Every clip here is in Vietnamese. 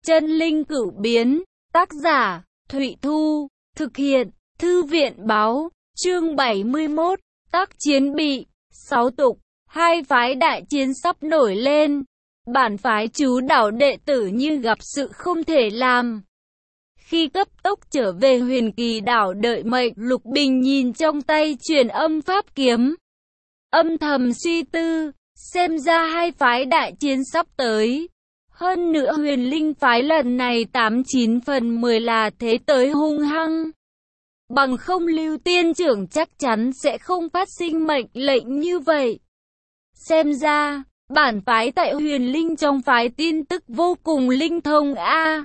Chân linh cửu biến, tác giả, Thụy Thu, thực hiện, Thư viện báo, chương 71, tác chiến bị, 6 tục, hai phái đại chiến sắp nổi lên. Bản phái chú đảo đệ tử như gặp sự không thể làm. Khi cấp tốc trở về Huyền Kỳ đảo đợi mệnh, Lục Bình nhìn trong tay truyền âm pháp kiếm. Âm thầm suy tư, xem ra hai phái đại chiến sắp tới. Hơn nữa Huyền Linh phái lần này 89 phần 10 là thế tới hung hăng. Bằng không Lưu Tiên trưởng chắc chắn sẽ không phát sinh mệnh lệnh như vậy. Xem ra, bản phái tại Huyền Linh trong phái tin tức vô cùng linh thông a.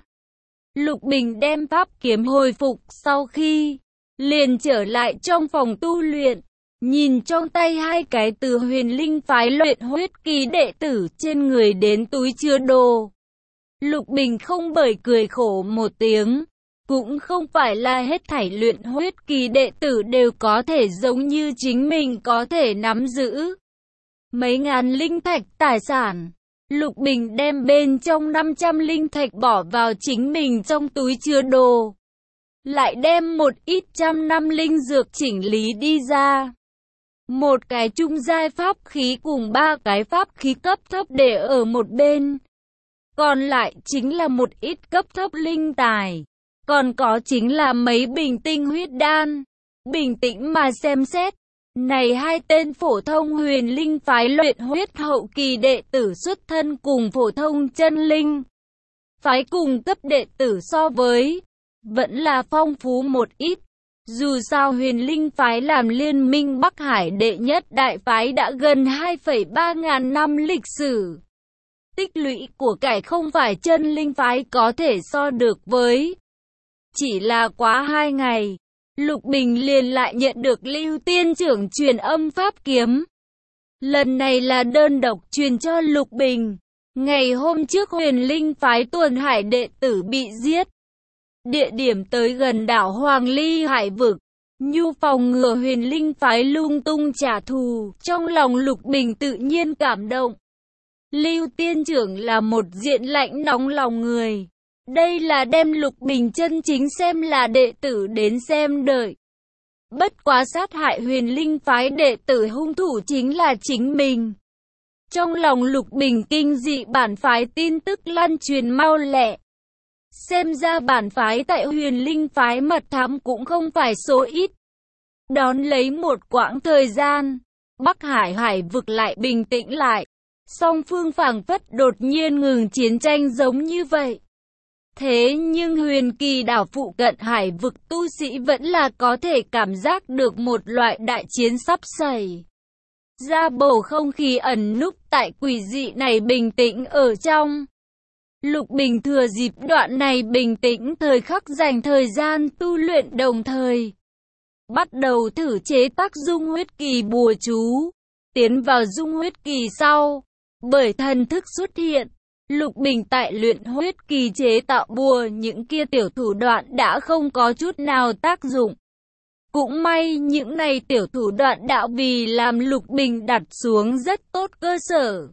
Lục Bình đem pháp kiếm hồi phục sau khi liền trở lại trong phòng tu luyện, nhìn trong tay hai cái từ Huyền Linh phái luyện huyết kỳ đệ tử trên người đến túi chứa đồ. Lục Bình không bởi cười khổ một tiếng, cũng không phải là hết thảy luyện huyết kỳ đệ tử đều có thể giống như chính mình có thể nắm giữ mấy ngàn linh thạch tài sản. Lục Bình đem bên trong 500 linh thạch bỏ vào chính mình trong túi chứa đồ, lại đem một ít trăm năm linh dược chỉnh lý đi ra. Một cái trung giai pháp khí cùng ba cái pháp khí cấp thấp để ở một bên. Còn lại chính là một ít cấp thấp linh tài. Còn có chính là mấy bình tinh huyết đan. Bình tĩnh mà xem xét. Này hai tên phổ thông Huyền Linh phái luyện huyết hậu kỳ đệ tử xuất thân cùng phổ thông chân linh phái cùng cấp đệ tử so với, vẫn là phong phú một ít. Dù sao Huyền Linh phái làm liên minh Bắc Hải đệ nhất đại phái đã gần 2,3 ngàn năm lịch sử. Tích lũy của cải không phải chân linh phái có thể so được với. Chỉ là quá 2 ngày, Lục Bình liền lại nhận được Lưu Tiên trưởng truyền âm pháp kiếm. Lần này là đơn độc truyền cho Lục Bình. Ngày hôm trước Huyền Linh phái Tuần Hải đệ tử bị giết. Địa điểm tới gần đảo Hoàng Ly Hải vực. Nhu phòng ngừa Huyền Linh phái lung tung trả thù. Trong lòng Lục Bình tự nhiên cảm động. Lưu Tiên trưởng là một diện lãnh nóng lòng người. Đây là đem Lục Bình chân chính xem là đệ tử đến xem đợi. Bất quá sát hại Huyền Linh phái đệ tử hung thủ chính là chính mình. Trong lòng Lục Bình kinh dị, bản phái tin tức lan truyền mau lẹ. Xem ra bản phái tại Huyền Linh phái mật thám cũng không phải số ít. Đón lấy một quãng thời gian, Bắc Hải hải vực lại bình tĩnh lại. Song phương phảng phất đột nhiên ngừng chiến tranh giống như vậy. Thế nhưng Huyền Kỳ đảo phụ cận hải vực tu sĩ vẫn là có thể cảm giác được một loại đại chiến sắp xảy ra, bầu không khí ẩn núp tại quỷ dị này bình tĩnh ở trong. Lục Bình thừa dịp đoạn này bình tĩnh thời khắc dành thời gian tu luyện, đồng thời bắt đầu thử chế tác dung huyết kỳ bùa chú. Tiến vào dung huyết kỳ sau, bởi thần thức xuất hiện, Lục Bình tại luyện huyết kỳ chế tạo bùa, những kia tiểu thủ đoạn đã không có chút nào tác dụng. Cũng may những này tiểu thủ đoạn đã vì làm Lục Bình đặt xuống rất tốt cơ sở.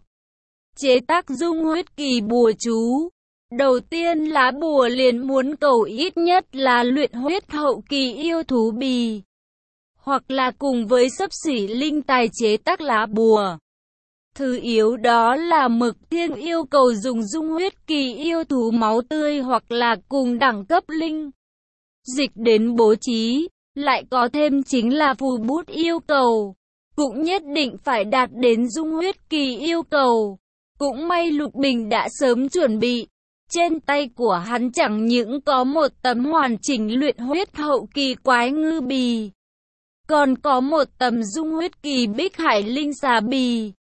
Chế tác dung huyết kỳ bùa chú. Đầu tiên lá bùa liền muốn cầu ít nhất là luyện huyết hậu kỳ yêu thú bì. Hoặc là cùng với xấp xỉ linh tài chế tác lá bùa. Thứ yếu đó là Mực Thiên yêu cầu dùng dung huyết kỳ yêu thú máu tươi hoặc là cùng đẳng cấp linh dịch đến bố trí. Lại có thêm chính là phù bút yêu cầu, cũng nhất định phải đạt đến dung huyết kỳ yêu cầu. Cũng may Lục Bình đã sớm chuẩn bị. Trên tay của hắn chẳng những có một tấm hoàn chỉnh luyện huyết hậu kỳ quái ngư bì, còn có một tấm dung huyết kỳ bích hải linh xà bì,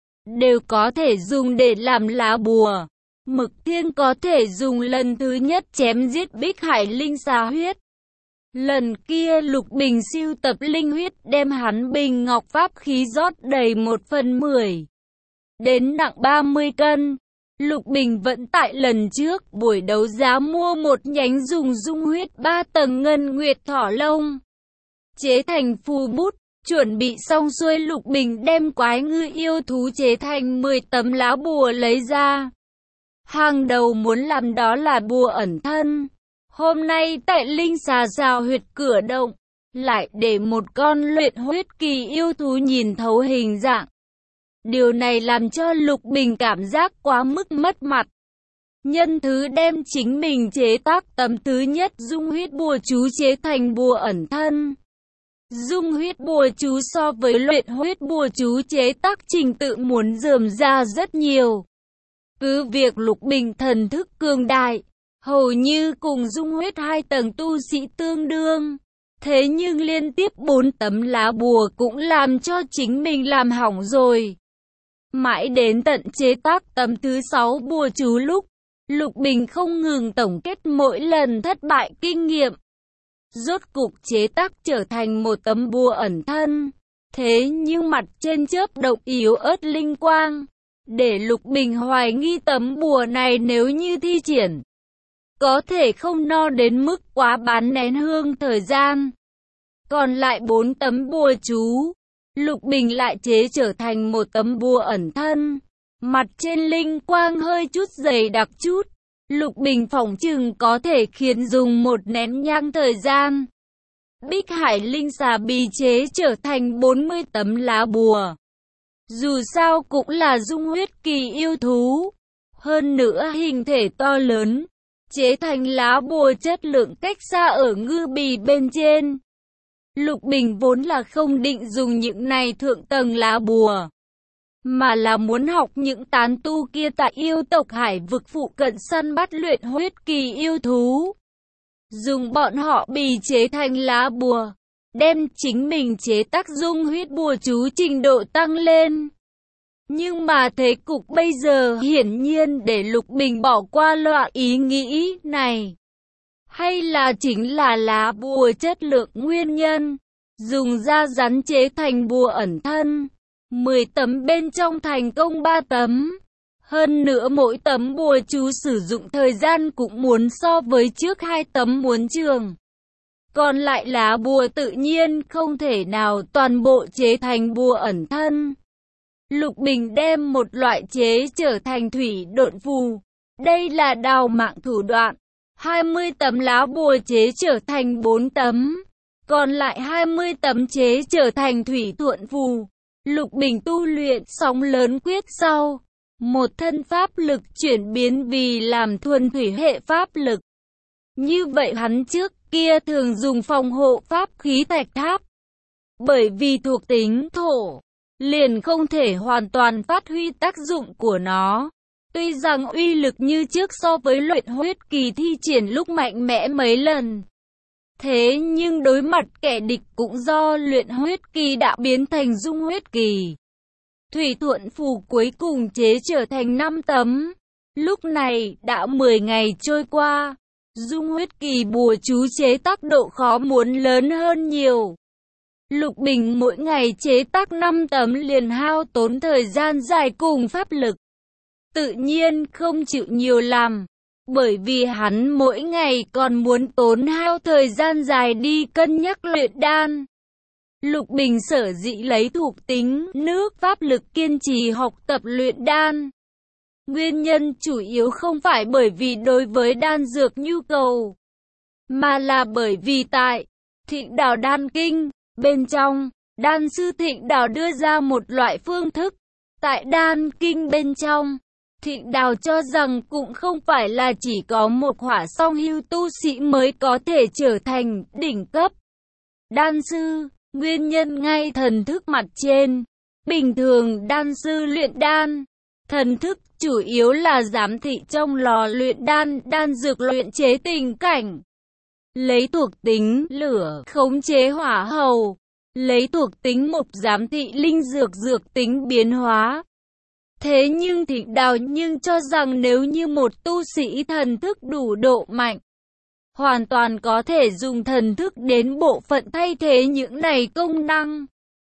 đều có thể dùng để làm lá bùa. Mực Thiên có thể dùng lần thứ nhất chém giết bích hải linh xà huyết. Lần kia Lục Bình sưu tập linh huyết đem hắn bình ngọc pháp khí rót đầy 1/10, đến nặng 30 cân. Lục Bình vẫn tại lần trước buổi đấu giá mua một nhánh dùng dung huyết 3 tầng ngân nguyệt thỏ lông chế thành phù bút. Chuẩn bị xong xuôi, Lục Bình đem quái ngư yêu thú chế thành 10 tấm lá bùa lấy ra. Hàng đầu muốn làm đó là bùa ẩn thân. Hôm nay tại Linh Xà Giao huyệt cửa động, lại để một con luyện huyết kỳ yêu thú nhìn thấu hình dạng. Điều này làm cho Lục Bình cảm giác quá mức mất mặt. Nhân thứ đem chính mình chế tác tấm thứ nhất dung huyết bùa chú chế thành bùa ẩn thân. Dung huyết bùa chú so với luyện huyết bùa chú chế tác trình tự muốn rườm rà rất nhiều. Cứ việc Lục Bình thần thức cường đại, hầu như cùng dung huyết 2 tầng tu sĩ tương đương. Thế nhưng liên tiếp 4 tấm lá bùa cũng làm cho chính mình làm hỏng rồi. Mãi đến tận chế tác tấm thứ 6 bùa chú lúc, Lục Bình không ngừng tổng kết mỗi lần thất bại kinh nghiệm. Rốt cục chế tác trở thành một tấm bùa ẩn thân. Thế nhưng mặt trên chớp động yếu ớt linh quang, để Lục Bình hoài nghi tấm bùa này nếu như thi triển, có thể không no đến mức quá bán nén hương thời gian. Còn lại 4 tấm bùa chú, Lục Bình lại chế trở thành một tấm bùa ẩn thân. Mặt trên linh quang hơi chút dày đặc chút, Lục Bình phỏng chừng có thể khiến dùng một nén nhang thời gian. Bích Hải Linh Xà Bì chế trở thành 40 tấm lá bùa. Dù sao cũng là dung huyết kỳ yêu thú, hơn nữa hình thể to lớn, chế thành lá bùa chất lượng cách xa ở ngư bì bên trên. Lục Bình vốn là không định dùng những này thượng tầng lá bùa, mà là muốn học những tán tu kia tại yêu tộc hải vực phụ cận săn bắt luyện huyết kỳ yêu thú. Dùng bọn họ bì chế thành lá bùa, đem chính mình chế tác dung huyết bùa chú trình độ tăng lên. Nhưng mà thế cục bây giờ hiển nhiên để Lục Bình bỏ qua loại ý nghĩ này. Hay là chính là lá bùa chất lượng nguyên nhân, dùng da rắn chế thành bùa ẩn thân. 10 tấm bên trong thành công 3 tấm. Hơn nữa mỗi tấm bùa chú sử dụng thời gian cũng muốn so với trước 2 tấm muốn trường. Còn lại lá bùa tự nhiên không thể nào toàn bộ chế thành bùa ẩn thân. Lục Bình đem một loại chế trở thành thủy độn phù. Đây là đào mạng thủ đoạn. 20 tấm lá bùa chế trở thành 4 tấm. Còn lại 20 tấm chế trở thành thủy thuận phù. Lục Bình tu luyện sóng lớn quyết sau. Một thân pháp lực chuyển biến vì làm thuần thủy hệ pháp lực. Như vậy hắn trước kia thường dùng phòng hộ pháp khí thạch tháp. Bởi vì thuộc tính thổ, liền không thể hoàn toàn phát huy tác dụng của nó. Tuy rằng uy lực như trước so với luyện huyết kỳ thi triển lúc mạnh mẽ mấy lần. Thế nhưng đối mặt kẻ địch cũng do luyện huyết kỳ đã biến thành dung huyết kỳ. Thủy thuận phù cuối cùng chế trở thành 5 tấm. Lúc này đã 10 ngày trôi qua. Dung huyết kỳ bùa chú chế tác độ khó muốn lớn hơn nhiều. Lục Bình mỗi ngày chế tác 5 tấm liền hao tốn thời gian dài cùng pháp lực. Tự nhiên không chịu nhiều làm. Bởi vì hắn mỗi ngày còn muốn tốn hao thời gian dài đi cân nhắc luyện đan. Lục Bình sở dĩ lấy thuộc tính nước pháp lực kiên trì học tập luyện đan. Nguyên nhân chủ yếu không phải bởi vì đối với đan dược nhu cầu, mà là bởi vì tại Thịnh Đảo Đan Kinh, bên trong, đan sư Thịnh Đảo đưa ra một loại phương thức. Tại đan kinh bên trong, Thịnh Đảo cho rằng cũng không phải là chỉ có một hỏa song hưu tu sĩ mới có thể trở thành đỉnh cấp đan sư. Nguyên nhân ngay thần thức mặt trên. Bình thường đan sư luyện đan, thần thức chủ yếu là giám thị trong lò luyện đan, đan dược luyện chế tình cảnh. Lấy thuộc tính lửa khống chế hỏa hầu, lấy thuộc tính mộc giám thị linh dược dược tính biến hóa. Thế nhưng Thịnh Đảo nhưng cho rằng nếu như một tu sĩ thần thức đủ độ mạnh, hoàn toàn có thể dùng thần thức đến bộ phận thay thế những này công năng.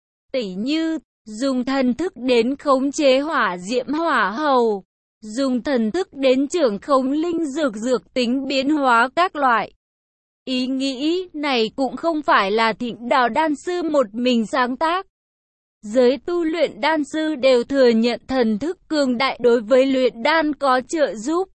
Tỉ như, dùng thần thức đến khống chế hỏa diễm hỏa hầu, dùng thần thức đến trưởng khống linh dược dược tính biến hóa các loại. Ý nghĩ này cũng không phải là Thịnh Đảo đan sư một mình sáng tác. Giới tu luyện đan sư đều thừa nhận thần thức cường đại đối với luyện đan có trợ giúp.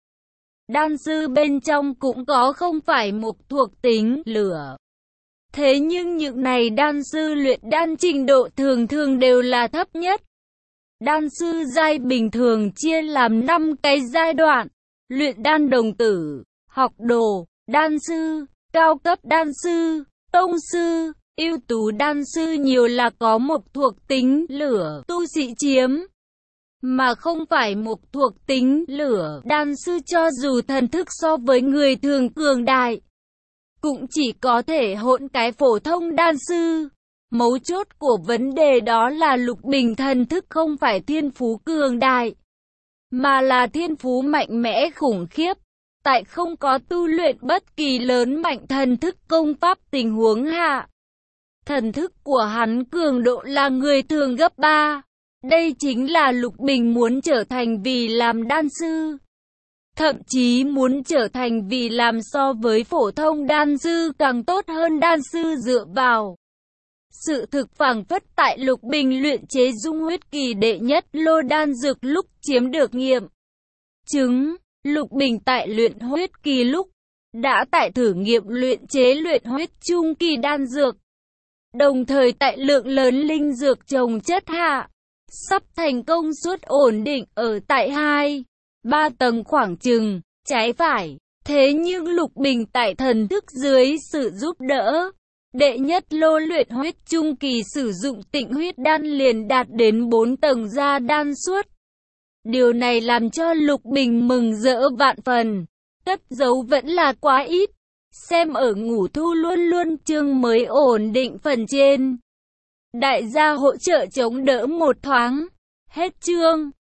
đan sư bên trong cũng có không phải mộc thuộc tính lửa. Thế nhưng những này đan sư luyện đan trình độ thường thường đều là thấp nhất. Đan sư giai bình thường chia làm 5 cái giai đoạn: luyện đan đồng tử, học đồ, đan sư, cao cấp đan sư, tông sư, ưu tú đan sư nhiều là có mộc thuộc tính lửa tu sĩ chiếm, mà không phải mộc thuộc tính lửa. Đan sư cho dù thần thức so với người thường cường đại, cũng chỉ có thể hỗn cái phổ thông đan sư. Mấu chốt của vấn đề đó là Lục Bình thần thức không phải thiên phú cường đại, mà là thiên phú mạnh mẽ khủng khiếp. Tại không có tu luyện bất kỳ lớn mạnh thần thức công pháp tình huống hạ, thần thức của hắn cường độ là người thường gấp 3. Đây chính là Lục Bình muốn trở thành vì làm đan sư. Thậm chí muốn trở thành vì làm so với phổ thông đan sư càng tốt hơn đan sư dựa vào sự thực phảng phất tại Lục Bình luyện chế dung huyết kỳ đệ nhất lô đan dược lúc chiếm được nghiệm chứng. Lục Bình tại luyện huyết kỳ lúc đã tại thử nghiệm luyện chế luyện huyết trung kỳ đan dược, đồng thời tại lượng lớn linh dược trồng chất hạ, sắp thành công suốt ổn định ở tại 2-3 tầng khoảng chừng trái phải. Thế nhưng Lục Bình tại thần thức dưới sự giúp đỡ, đệ nhất lô luyện huyết trung kỳ sử dụng tịnh huyết đan liền đạt đến 4 tầng ra đan suốt. Điều này làm cho Lục Bình mừng rỡ vạn phần. Cất giấu vẫn là quá ít. Xem ở Ngũ Thu luôn luôn chương mới ổn định phần trên. Đại gia hỗ trợ chống đỡ một thoáng. Hết chương.